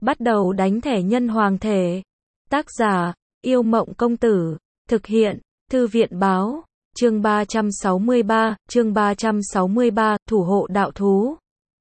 Bắt đầu đánh thẻ nhân hoàng thể. Tác giả, Yêu Mộng Công Tử. Thực hiện, Thư viện Báo. Chương 363, Thủ hộ đạo thú.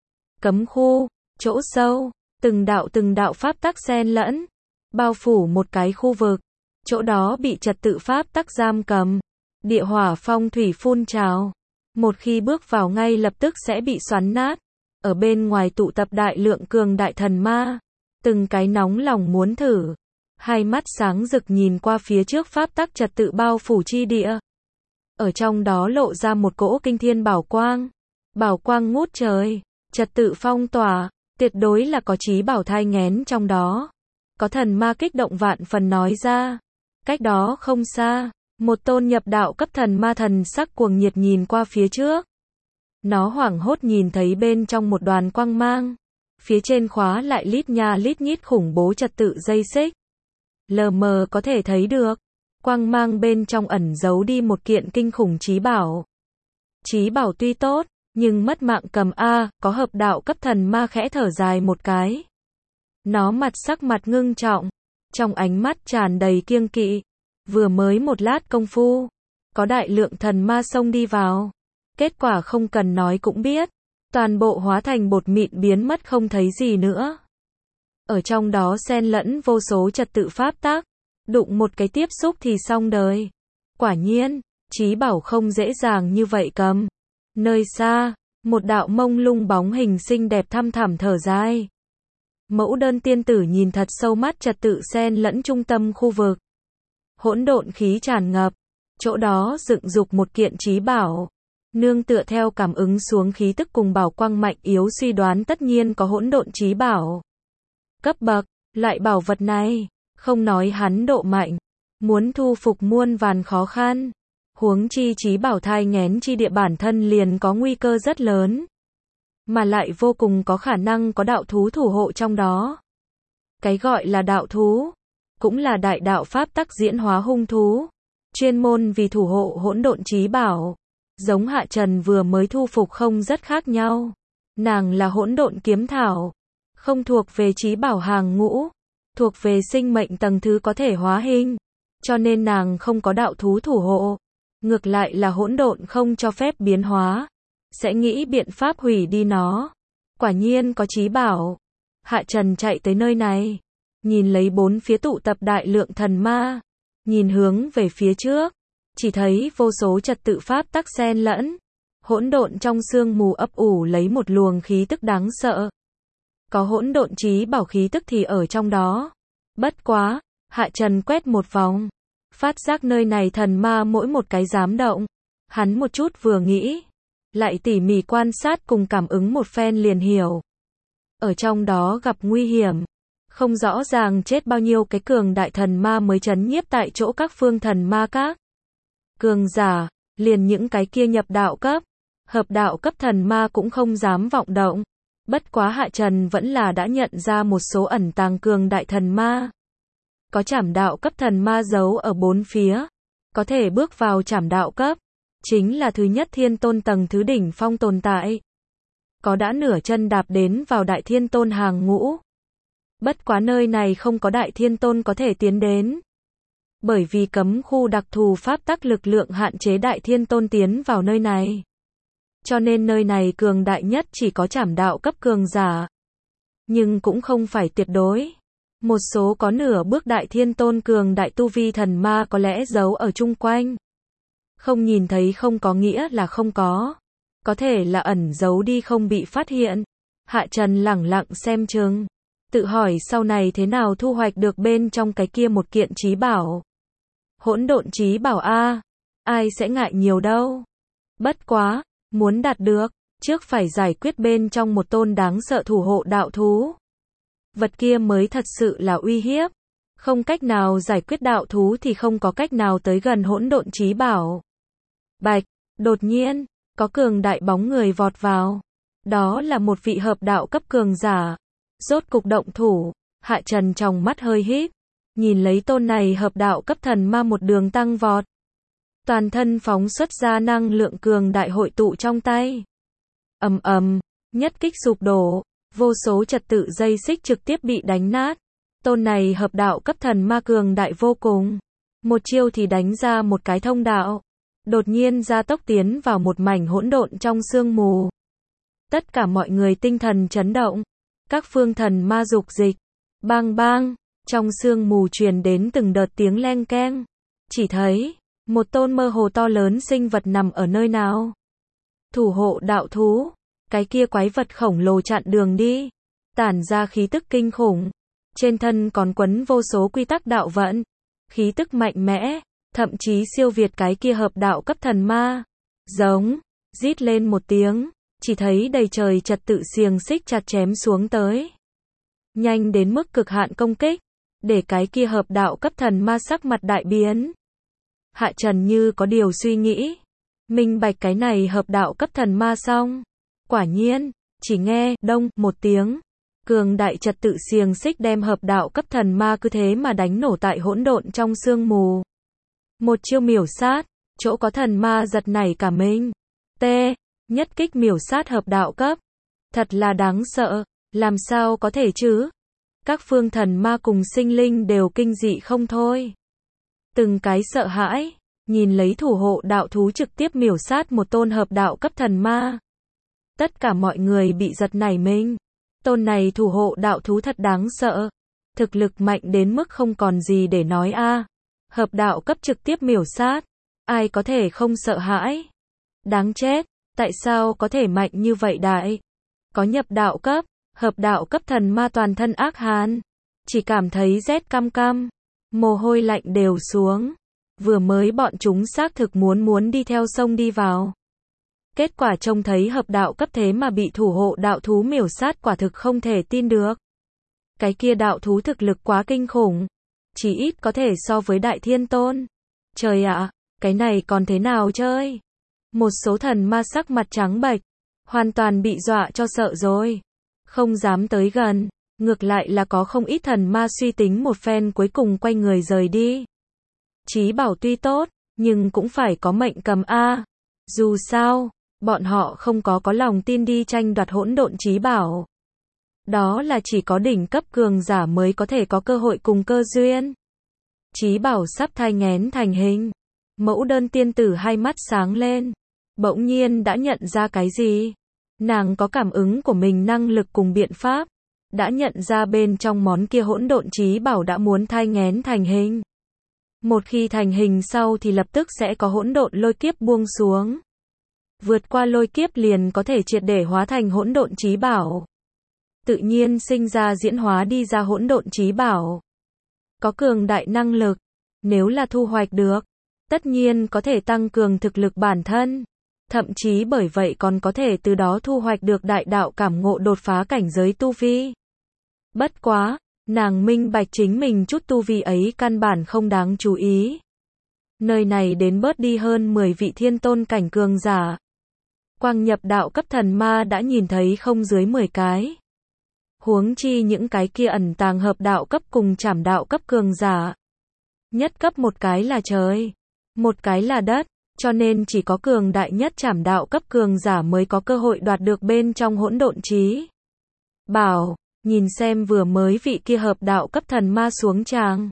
Cấm khu, chỗ sâu, từng đạo pháp tắc xen lẫn, bao phủ một cái khu vực. Chỗ đó bị trật tự pháp tắc giam cầm. Địa hỏa phong thủy phun trào. Một khi bước vào ngay lập tức sẽ bị xoắn nát. Ở bên ngoài tụ tập đại lượng cường đại thần ma. Từng cái nóng lòng muốn thử. Hai mắt sáng rực nhìn qua phía trước pháp tắc trật tự bao phủ chi địa. Ở trong đó lộ ra một cỗ kinh thiên bảo quang. Bảo quang ngút trời. Trật tự phong tỏa. Tuyệt đối là có chí bảo thai nghén trong đó. Có thần ma kích động vạn phần nói ra. Cách đó không xa. Một tôn nhập đạo cấp thần ma thần sắc cuồng nhiệt nhìn qua phía trước. Nó hoảng hốt nhìn thấy bên trong một đoàn quang mang. Phía trên khóa lại lít nha lít nhít khủng bố trật tự dây xích. Lờ mờ có thể thấy được. Quang mang bên trong ẩn giấu đi một kiện kinh khủng chí bảo. Chí bảo tuy tốt, nhưng mất mạng cầm A, có hợp đạo cấp thần ma khẽ thở dài một cái. Nó sắc mặt ngưng trọng. Trong ánh mắt tràn đầy kiêng kỵ. Vừa mới một lát công phu. Có đại lượng thần ma xông đi vào. Kết quả không cần nói cũng biết. Toàn bộ hóa thành bột mịn biến mất không thấy gì nữa. Ở trong đó xen lẫn vô số trật tự pháp tắc. Đụng một cái tiếp xúc thì xong đời. Quả nhiên, chí bảo không dễ dàng như vậy cầm. Nơi xa, một đạo mông lung bóng hình xinh đẹp thăm thẳm thở dài. Mẫu đơn tiên tử nhìn thật sâu mắt trật tự xen lẫn trung tâm khu vực. Hỗn độn khí tràn ngập. Chỗ đó dựng dục một kiện chí bảo. Nương tựa theo cảm ứng xuống khí tức cùng bảo quang mạnh yếu suy đoán tất nhiên có hỗn độn chí bảo. Cấp bậc, loại bảo vật này, không nói hắn độ mạnh, muốn thu phục muôn vàn khó khăn. Huống chi chí bảo thai nghén chi địa bản thân liền có nguy cơ rất lớn. Mà lại vô cùng có khả năng có đạo thú thủ hộ trong đó. Cái gọi là đạo thú, cũng là đại đạo pháp tắc diễn hóa hung thú. Chuyên môn vì thủ hộ hỗn độn chí bảo. Giống Hạ Trần vừa mới thu phục không rất khác nhau. Nàng là hỗn độn kiếm thảo. Không thuộc về chí bảo hàng ngũ. Thuộc về sinh mệnh tầng thứ có thể hóa hình. Cho nên nàng không có đạo thú thủ hộ. Ngược lại là hỗn độn không cho phép biến hóa. Sẽ nghĩ biện pháp hủy đi nó. Quả nhiên có chí bảo. Hạ Trần chạy tới nơi này. Nhìn lấy bốn phía tụ tập đại lượng thần ma. Nhìn hướng về phía trước. Chỉ thấy vô số trật tự pháp tắc xen lẫn. Hỗn độn trong sương mù ấp ủ lấy một luồng khí tức đáng sợ. Có hỗn độn chí bảo khí tức thì ở trong đó. Bất quá, Hạ Trần quét một vòng. Phát giác nơi này thần ma mỗi một cái dám động. Hắn một chút vừa nghĩ. Lại tỉ mỉ quan sát cùng cảm ứng một phen liền hiểu. Ở trong đó gặp nguy hiểm. Không rõ ràng chết bao nhiêu cái cường đại thần ma mới trấn nhiếp tại chỗ các phương thần ma các. Cường giả, liền những cái kia nhập đạo cấp. Hợp đạo cấp thần ma cũng không dám vọng động. Bất quá Hạ Trần vẫn là đã nhận ra một số ẩn tàng cường đại thần ma. Có trảm đạo cấp thần ma giấu ở bốn phía. Có thể bước vào trảm đạo cấp. Chính là thứ nhất thiên tôn tầng thứ đỉnh phong tồn tại. Có đã nửa chân đạp đến vào đại thiên tôn hàng ngũ. Bất quá nơi này không có đại thiên tôn có thể tiến đến. Bởi vì cấm khu đặc thù pháp tắc lực lượng hạn chế đại thiên tôn tiến vào nơi này. Cho nên nơi này cường đại nhất chỉ có trảm đạo cấp cường giả. Nhưng cũng không phải tuyệt đối. Một số có nửa bước đại thiên tôn cường đại tu vi thần ma có lẽ giấu ở chung quanh. Không nhìn thấy không có nghĩa là không có. Có thể là ẩn giấu đi không bị phát hiện. Hạ Trần lẳng lặng xem chừng. Tự hỏi sau này thế nào thu hoạch được bên trong cái kia một kiện chí bảo. Hỗn độn chí bảo A. Ai sẽ ngại nhiều đâu. Bất quá, muốn đạt được, trước phải giải quyết bên trong một tôn đáng sợ thủ hộ đạo thú. Vật kia mới thật sự là uy hiếp. Không cách nào giải quyết đạo thú thì không có cách nào tới gần hỗn độn chí bảo. Bạch, đột nhiên, có cường đại bóng người vọt vào. Đó là một vị hợp đạo cấp cường giả. Rốt cục động thủ, Hạ Trần trong mắt hơi híp. Nhìn lấy tôn này hợp đạo cấp thần ma một đường tăng vọt. Toàn thân phóng xuất ra năng lượng cường đại hội tụ trong tay. Ầm ầm, nhất kích sụp đổ, Vô số trật tự dây xích trực tiếp bị đánh nát. Tôn này hợp đạo cấp thần ma cường đại vô cùng. Một chiêu thì đánh ra một cái thông đạo. Đột nhiên gia tốc tiến vào một mảnh hỗn độn trong sương mù. Tất cả mọi người tinh thần chấn động. Các phương thần ma dục dịch. Bang bang. Trong sương mù truyền đến từng đợt tiếng leng keng. Chỉ thấy một tôn mơ hồ to lớn sinh vật nằm ở nơi nào. Thủ hộ đạo thú. Cái kia quái vật khổng lồ chặn đường đi. Tản ra khí tức kinh khủng. Trên thân còn quấn vô số quy tắc đạo vận. Khí tức mạnh mẽ. Thậm chí siêu việt cái kia hợp đạo cấp thần ma. Giống. Rít lên một tiếng. Chỉ thấy đầy trời trật tự xiềng xích chặt chém xuống tới. Nhanh đến mức cực hạn công kích. Để cái kia hợp đạo cấp thần ma sắc mặt đại biến. Hạ Trần như có điều suy nghĩ. Minh bạch cái này hợp đạo cấp thần ma xong. Quả nhiên, chỉ nghe đông một tiếng. Cường đại trật tự xiềng xích đem hợp đạo cấp thần ma cứ thế mà đánh nổ tại hỗn độn trong sương mù. Một chiêu miểu sát, chỗ có thần ma giật nảy cả mình. T. Nhất kích miểu sát hợp đạo cấp. Thật là đáng sợ, làm sao có thể chứ? Các phương thần ma cùng sinh linh đều kinh dị không thôi. Từng cái sợ hãi, nhìn lấy thủ hộ đạo thú trực tiếp miểu sát một tôn hợp đạo cấp thần ma. Tất cả mọi người bị giật nảy mình. Tôn này thủ hộ đạo thú thật đáng sợ. Thực lực mạnh đến mức không còn gì để nói a. Hợp đạo cấp trực tiếp miểu sát. Ai có thể không sợ hãi? Đáng chết, tại sao có thể mạnh như vậy đại? Có nhập đạo cấp, hợp đạo cấp thần ma toàn thân ác hàn. Chỉ cảm thấy rét căm căm. Mồ hôi lạnh đều xuống. Vừa mới bọn chúng xác thực muốn đi theo sông đi vào. Kết quả trông thấy hợp đạo cấp thế mà bị thủ hộ đạo thú miểu sát quả thực không thể tin được. Cái kia đạo thú thực lực quá kinh khủng. Chỉ ít có thể so với Đại Thiên Tôn. Trời ạ, cái này còn thế nào chơi? Một số thần ma sắc mặt trắng bệch. Hoàn toàn bị dọa cho sợ rồi. Không dám tới gần. Ngược lại là có không ít thần ma suy tính một phen cuối cùng quay người rời đi. Chí bảo tuy tốt, nhưng cũng phải có mệnh cầm a. Dù sao, bọn họ không có lòng tin đi tranh đoạt hỗn độn chí bảo. Đó là chỉ có đỉnh cấp cường giả mới có thể có cơ hội cùng cơ duyên. Chí bảo sắp thai nghén thành hình. Mẫu đơn tiên tử hai mắt sáng lên. Bỗng nhiên đã nhận ra cái gì? Nàng có cảm ứng của mình năng lực cùng biện pháp. Đã nhận ra bên trong món kia hỗn độn chí bảo đã muốn thai nghén thành hình. Một khi thành hình sau thì lập tức sẽ có hỗn độn lôi kiếp buông xuống. Vượt qua lôi kiếp liền có thể triệt để hóa thành hỗn độn chí bảo. Tự nhiên sinh ra diễn hóa đi ra hỗn độn chí bảo. Có cường đại năng lực, nếu là thu hoạch được, tất nhiên có thể tăng cường thực lực bản thân. Thậm chí bởi vậy còn có thể từ đó thu hoạch được đại đạo cảm ngộ đột phá cảnh giới tu vi. Bất quá, nàng minh bạch chính mình chút tu vi ấy căn bản không đáng chú ý. Nơi này đến bớt đi hơn 10 vị thiên tôn cảnh cường giả. Quang nhập đạo cấp thần ma đã nhìn thấy không dưới 10 cái. Huống chi những cái kia ẩn tàng hợp đạo cấp cùng trảm đạo cấp cường giả. Nhất cấp một cái là trời, một cái là đất, cho nên chỉ có cường đại nhất trảm đạo cấp cường giả mới có cơ hội đoạt được bên trong hỗn độn chí bảo. Nhìn xem vừa mới vị kia hợp đạo cấp thần ma xuống tràng.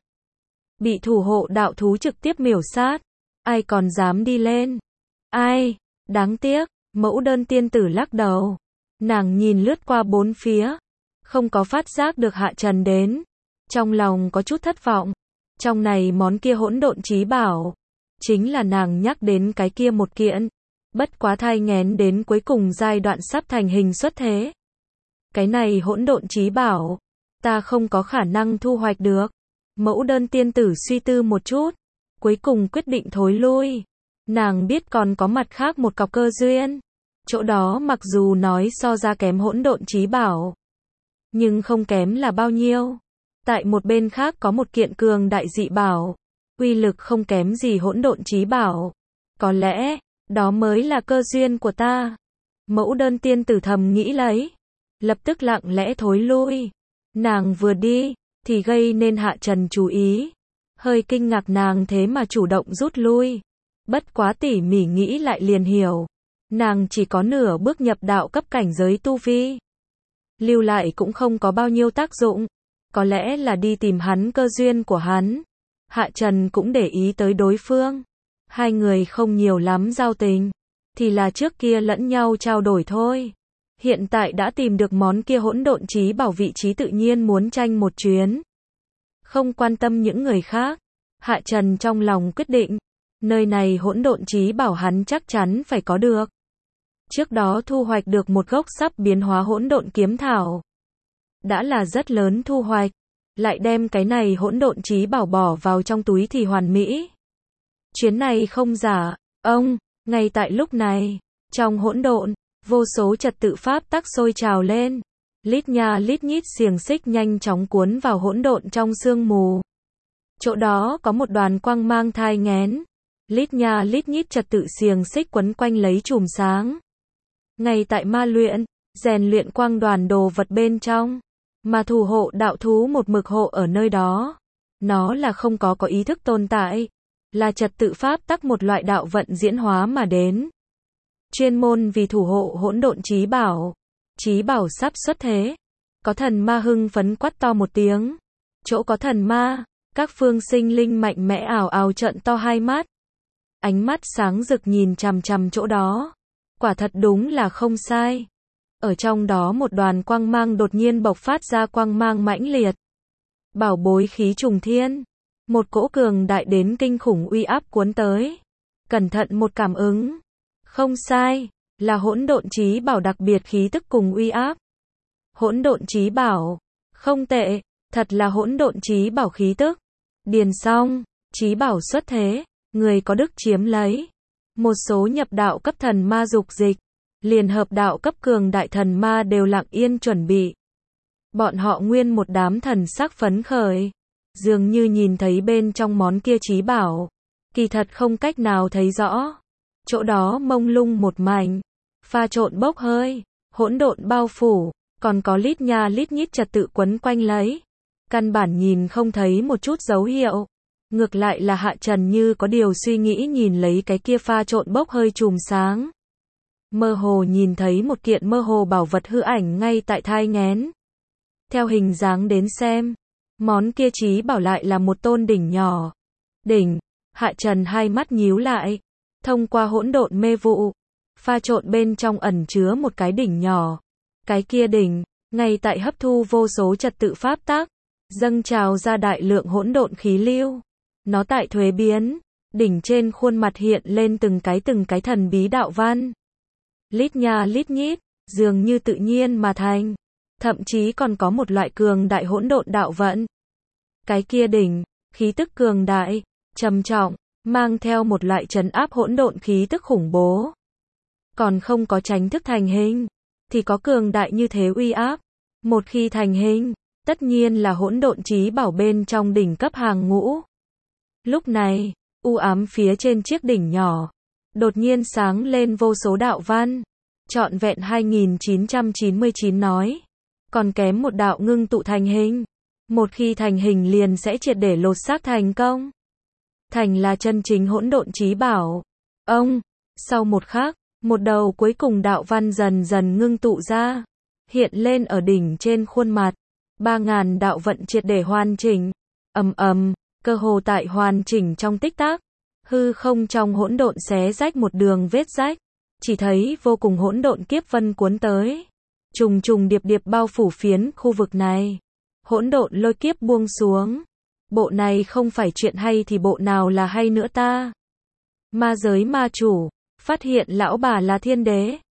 Bị thủ hộ đạo thú trực tiếp miểu sát. Ai còn dám đi lên? Ai? Đáng tiếc, mẫu đơn tiên tử lắc đầu. Nàng nhìn lướt qua bốn phía. Không có phát giác được Hạ Trần đến. Trong lòng có chút thất vọng. Trong này món kia hỗn độn chí bảo. Chính là nàng nhắc đến cái kia một kiện. Bất quá thai nghén đến cuối cùng giai đoạn sắp thành hình xuất thế. Cái này hỗn độn chí bảo, ta không có khả năng thu hoạch được. Mẫu đơn tiên tử suy tư một chút, cuối cùng quyết định thối lui. Nàng biết còn có mặt khác một cọc cơ duyên. Chỗ đó mặc dù nói so ra kém hỗn độn chí bảo, nhưng không kém là bao nhiêu. Tại một bên khác có một kiện cường đại dị bảo, uy lực không kém gì hỗn độn chí bảo. Có lẽ, đó mới là cơ duyên của ta. Mẫu đơn tiên tử thầm nghĩ lấy. Lập tức lặng lẽ thối lui. Nàng vừa đi, thì gây nên Hạ Trần chú ý. Hơi kinh ngạc nàng thế mà chủ động rút lui. Bất quá tỉ mỉ nghĩ lại liền hiểu. Nàng chỉ có nửa bước nhập đạo cấp cảnh giới tu vi. lưu lại cũng không có bao nhiêu tác dụng. Có lẽ là đi tìm hắn cơ duyên của hắn. Hạ Trần cũng để ý tới đối phương. Hai người không nhiều lắm giao tình, thì là trước kia lẫn nhau trao đổi thôi. Hiện tại đã tìm được món kia hỗn độn chí bảo, vị trí tự nhiên muốn tranh một chuyến. Không quan tâm những người khác, Hạ Trần trong lòng quyết định, nơi này hỗn độn chí bảo hắn chắc chắn phải có được. Trước đó thu hoạch được một gốc sắp biến hóa hỗn độn kiếm thảo. Đã là rất lớn thu hoạch, lại đem cái này hỗn độn chí bảo bỏ vào trong túi thì hoàn mỹ. Chuyến này không giả, ngay tại lúc này, trong hỗn độn, vô số trật tự pháp tắc sôi trào lên. Lít nha lít nhít xiềng xích nhanh chóng cuốn vào hỗn độn trong sương mù. Chỗ đó có một đoàn quang mang thai nghén. Lít nha lít nhít trật tự xiềng xích quấn quanh lấy chùm sáng. Ngay tại ma luyện, rèn luyện quang đoàn đồ vật bên trong, mà thủ hộ đạo thú một mực hộ ở nơi đó. Nó là không có ý thức tồn tại, là trật tự pháp tắc một loại đạo vận diễn hóa mà đến. Chuyên môn vì thủ hộ hỗn độn chí bảo. Chí bảo sắp xuất thế. Có thần ma hưng phấn quát to một tiếng. Chỗ có thần ma, các phương sinh linh mạnh mẽ ào ào trợn to hai mắt. Ánh mắt sáng rực nhìn chằm chằm chỗ đó. Quả thật đúng là không sai. Ở trong đó một đoàn quang mang đột nhiên bộc phát ra quang mang mãnh liệt. Bảo bối khí trùng thiên. Một cỗ cường đại đến kinh khủng uy áp cuốn tới. Cẩn thận một cảm ứng. Không sai, là hỗn độn chí bảo đặc biệt khí tức cùng uy áp. Hỗn độn chí bảo, không tệ, thật là hỗn độn chí bảo khí tức. Điền xong, chí bảo xuất thế, người có đức chiếm lấy. Một số nhập đạo cấp thần ma dục dịch, liền hợp đạo cấp cường đại thần ma đều lặng yên chuẩn bị. Bọn họ nguyên một đám thần sắc phấn khởi, dường như nhìn thấy bên trong món kia chí bảo, kỳ thật không cách nào thấy rõ. Chỗ đó mông lung một mảnh, pha trộn bốc hơi, hỗn độn bao phủ, còn có lít nha lít nhít trật tự quấn quanh lấy. Căn bản nhìn không thấy một chút dấu hiệu. Ngược lại là Hạ Trần như có điều suy nghĩ nhìn lấy cái kia pha trộn bốc hơi chùm sáng. Mơ hồ nhìn thấy một kiện mơ hồ bảo vật hư ảnh ngay tại thai nghén. Theo hình dáng đến xem, món kia chí bảo lại là một tôn đỉnh nhỏ. Đỉnh, Hạ Trần hai mắt nhíu lại. Thông qua hỗn độn mê vụ, pha trộn bên trong ẩn chứa một cái đỉnh nhỏ. Cái kia đỉnh, ngay tại hấp thu vô số trật tự pháp tắc, dâng trào ra đại lượng hỗn độn khí lưu. Nó tại thuế biến, đỉnh trên khuôn mặt hiện lên từng cái thần bí đạo văn. Lít nha lít nhít, dường như tự nhiên mà thành. Thậm chí còn có một loại cường đại hỗn độn đạo vận. Cái kia đỉnh, khí tức cường đại, trầm trọng, mang theo một loại trấn áp hỗn độn khí tức khủng bố. Còn không có chính thức thành hình, thì có cường đại như thế uy áp. Một khi thành hình, tất nhiên là hỗn độn chí bảo bên trong đỉnh cấp hàng ngũ. Lúc này, u ám phía trên chiếc đỉnh nhỏ, đột nhiên sáng lên vô số đạo văn. Trọn vẹn 2999 nói. Còn kém một đạo ngưng tụ thành hình. Một khi thành hình liền sẽ triệt để lột xác thành công. Thành là chân chính hỗn độn chí bảo. Sau một khắc, một đầu cuối cùng đạo văn dần dần ngưng tụ ra, hiện lên ở đỉnh trên khuôn mặt. 3000 đạo vận triệt để hoàn chỉnh. Cơ hồ tại hoàn chỉnh trong tích tắc, hư không trong hỗn độn xé rách một đường vết rách, chỉ thấy vô cùng hỗn độn kiếp vân cuốn tới, trùng trùng điệp điệp bao phủ phiến khu vực này. Hỗn độn lôi kiếp buông xuống. Bộ này không phải chuyện hay thì bộ nào là hay nữa ta? Ma giới ma chủ, phát hiện lão bà là thiên đế.